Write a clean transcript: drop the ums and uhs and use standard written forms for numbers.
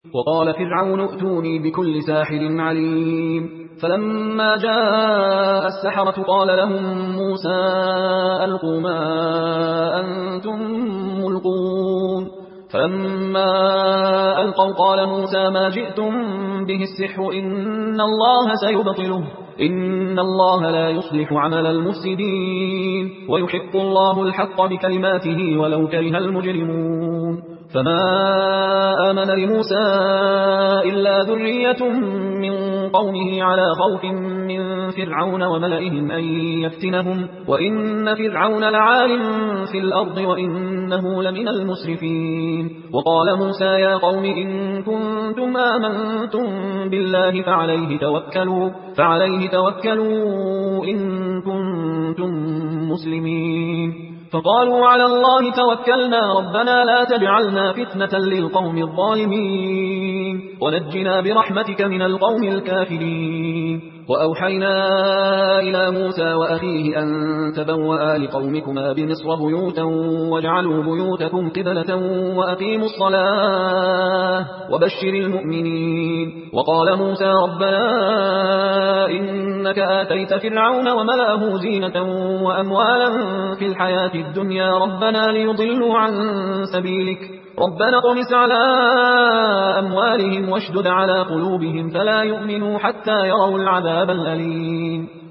وقال فرعون ائتوني بكل ساحر عليم. فلما جاء السحرة قال لهم موسى ألقوا ما أنتم ملقون. فلما ألقوا قال موسى ما جئتم به السحر إن الله سيبطله إن الله لا يصلح عمل المفسدين ويحق الله الحق بكلماته ولو كره المجرمون. فما آمن لموسى إلا ذرية من قومه على خوف من فرعون وملئهم أن يفتنهم وإن فرعون لعال في الأرض وإنه لمن المسرفين. وقال موسى يا قوم إن كنتم آمنتم بالله فعليه توكلوا إن كنتم مسلمين. فقالوا على الله توكلنا ربنا لا تجعلنا فتنة للقوم الظالمين ونجنا برحمتك من القوم الكافرين. وأوحينا إلى موسى وأخيه أن تبوأ لقومكما بمصر بيوتا واجعلوا بيوتكم قبلة وأقيموا الصلاة وبشر المؤمنين. وقال موسى ربنا إنك آتيت فرعون وملأه زينة وأموالا في الحياة الدنيا ربنا ليضلوا عن سبيلك ربنا اطمس على أموالهم واشدد على قلوبهم فلا يؤمنوا حتى يروا العذاب الأليم.